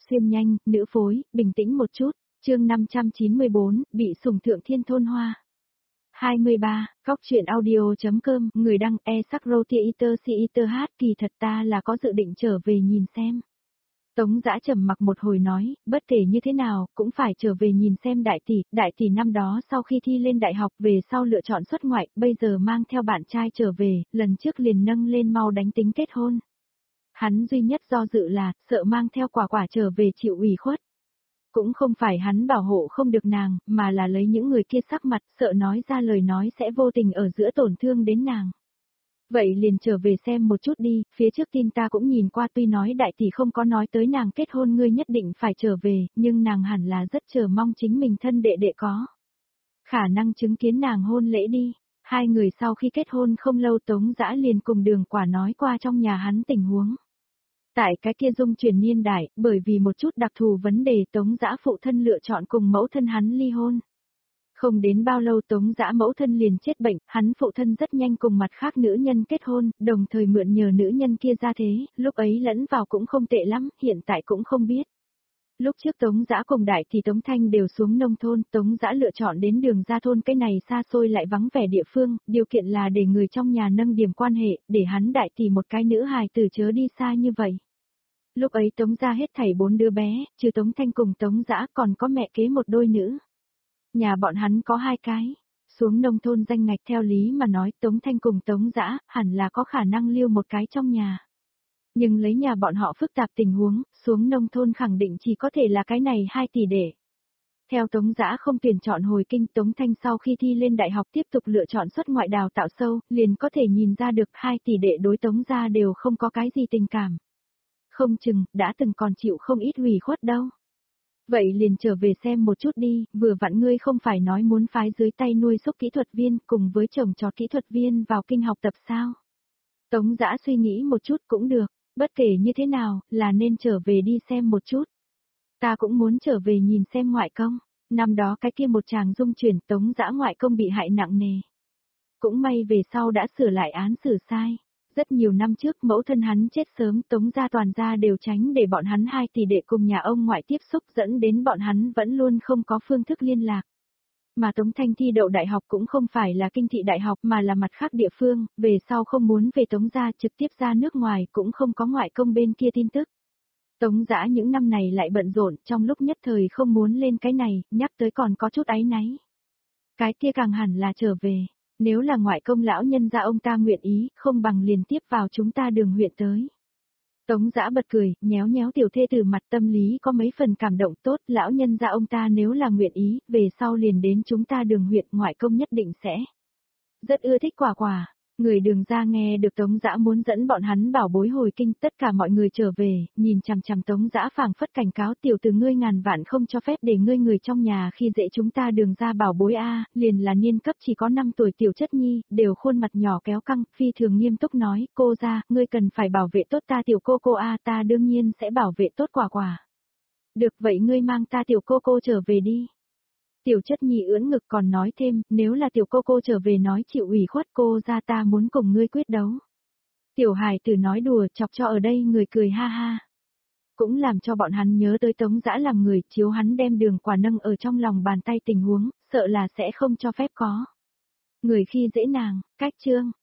Xuyên nhanh, nữ phối, bình tĩnh một chút. Chương 594, bị sủng thượng thiên thôn hoa. 23, góc truyện audio.com, người đăng e-sắc-rô-tia-iter si-iter hát, kỳ thật ta là có dự định trở về nhìn xem. Tống Dã trầm mặc một hồi nói, bất kể như thế nào, cũng phải trở về nhìn xem đại tỷ năm đó sau khi thi lên đại học về sau lựa chọn xuất ngoại, bây giờ mang theo bạn trai trở về, lần trước liền nâng lên mau đánh tính kết hôn. Hắn duy nhất do dự là, sợ mang theo quả quả trở về chịu ủy khuất. Cũng không phải hắn bảo hộ không được nàng, mà là lấy những người kia sắc mặt, sợ nói ra lời nói sẽ vô tình ở giữa tổn thương đến nàng. Vậy liền trở về xem một chút đi, phía trước tin ta cũng nhìn qua tuy nói đại tỷ không có nói tới nàng kết hôn ngươi nhất định phải trở về, nhưng nàng hẳn là rất chờ mong chính mình thân đệ đệ có. Khả năng chứng kiến nàng hôn lễ đi. Hai người sau khi kết hôn không lâu Tống Dã liền cùng Đường Quả nói qua trong nhà hắn tình huống. Tại cái kia dung chuyển niên đại, bởi vì một chút đặc thù vấn đề Tống Dã phụ thân lựa chọn cùng mẫu thân hắn ly hôn. Không đến bao lâu Tống Dã mẫu thân liền chết bệnh, hắn phụ thân rất nhanh cùng mặt khác nữ nhân kết hôn, đồng thời mượn nhờ nữ nhân kia ra thế, lúc ấy lẫn vào cũng không tệ lắm, hiện tại cũng không biết. Lúc trước Tống Dã cùng đại thì Tống Thanh đều xuống nông thôn, Tống Dã lựa chọn đến đường ra thôn cái này xa xôi lại vắng vẻ địa phương, điều kiện là để người trong nhà nâng điểm quan hệ, để hắn đại tỷ một cái nữ hài tử chớ đi xa như vậy. Lúc ấy Tống gia hết thảy 4 đứa bé, trừ Tống Thanh cùng Tống Dã còn có mẹ kế một đôi nữ. Nhà bọn hắn có 2 cái. Xuống nông thôn danh ngạch theo lý mà nói Tống Thanh cùng Tống Dã hẳn là có khả năng lưu một cái trong nhà. Nhưng lấy nhà bọn họ phức tạp tình huống, xuống nông thôn khẳng định chỉ có thể là cái này 2 tỷ đệ. Theo Tống Dã không tuyển chọn hồi kinh Tống Thanh sau khi thi lên đại học tiếp tục lựa chọn xuất ngoại đào tạo sâu, liền có thể nhìn ra được 2 tỷ đệ đối Tống gia đều không có cái gì tình cảm. Không chừng, đã từng còn chịu không ít ủy khuất đâu. Vậy liền trở về xem một chút đi, vừa vặn ngươi không phải nói muốn phái dưới tay nuôi xúc kỹ thuật viên cùng với chồng chó kỹ thuật viên vào kinh học tập sao? Tống Dã suy nghĩ một chút cũng được, bất kể như thế nào, là nên trở về đi xem một chút. Ta cũng muốn trở về nhìn xem ngoại công, năm đó cái kia một chàng dung chuyển Tống Dã ngoại công bị hại nặng nề. Cũng may về sau đã sửa lại án xử sai. Rất nhiều năm trước mẫu thân hắn chết sớm Tống gia toàn gia đều tránh để bọn hắn 2 tỷ đệ cùng nhà ông ngoại tiếp xúc dẫn đến bọn hắn vẫn luôn không có phương thức liên lạc. Mà Tống Thanh thi đậu đại học cũng không phải là kinh thị đại học mà là mặt khác địa phương, về sau không muốn về Tống gia trực tiếp ra nước ngoài cũng không có ngoại công bên kia tin tức. Tống Dã những năm này lại bận rộn trong lúc nhất thời không muốn lên cái này, nhắc tới còn có chút áy náy. Cái kia càng hẳn là trở về. Nếu là ngoại công lão nhân gia ông ta nguyện ý, không bằng liền tiếp vào chúng ta Đường huyện tới. Tống Dã bật cười, nhéo nhéo tiểu thê từ mặt tâm lý có mấy phần cảm động tốt, lão nhân gia ông ta nếu là nguyện ý, về sau liền đến chúng ta Đường huyện ngoại công nhất định sẽ. Rất ưa thích quả quả. Người Đường gia nghe được Tống Dã muốn dẫn bọn hắn bảo bối hồi kinh, tất cả mọi người trở về, nhìn chằm chằm Tống Dã phảng phất cảnh cáo tiểu từ ngươi ngàn vạn không cho phép để ngươi người trong nhà khi dễ chúng ta Đường gia bảo bối a, liền là niên cấp chỉ có 5 tuổi tiểu chất nhi, đều khuôn mặt nhỏ kéo căng, phi thường nghiêm túc nói, cô gia, ngươi cần phải bảo vệ tốt ta tiểu cô a, ta đương nhiên sẽ bảo vệ tốt quả quả. Được vậy ngươi mang ta tiểu cô trở về đi. Tiểu chất nhi ưỡn ngực còn nói thêm, nếu là tiểu cô trở về nói chịu ủy khuất cô ra ta muốn cùng ngươi quyết đấu. Tiểu hài tử nói đùa chọc cho ở đây người cười ha ha. Cũng làm cho bọn hắn nhớ tới Tống Dã làm người chiếu hắn đem Đường Quả nâng ở trong lòng bàn tay tình huống, sợ là sẽ không cho phép có. Người khi dễ nàng, cách chương,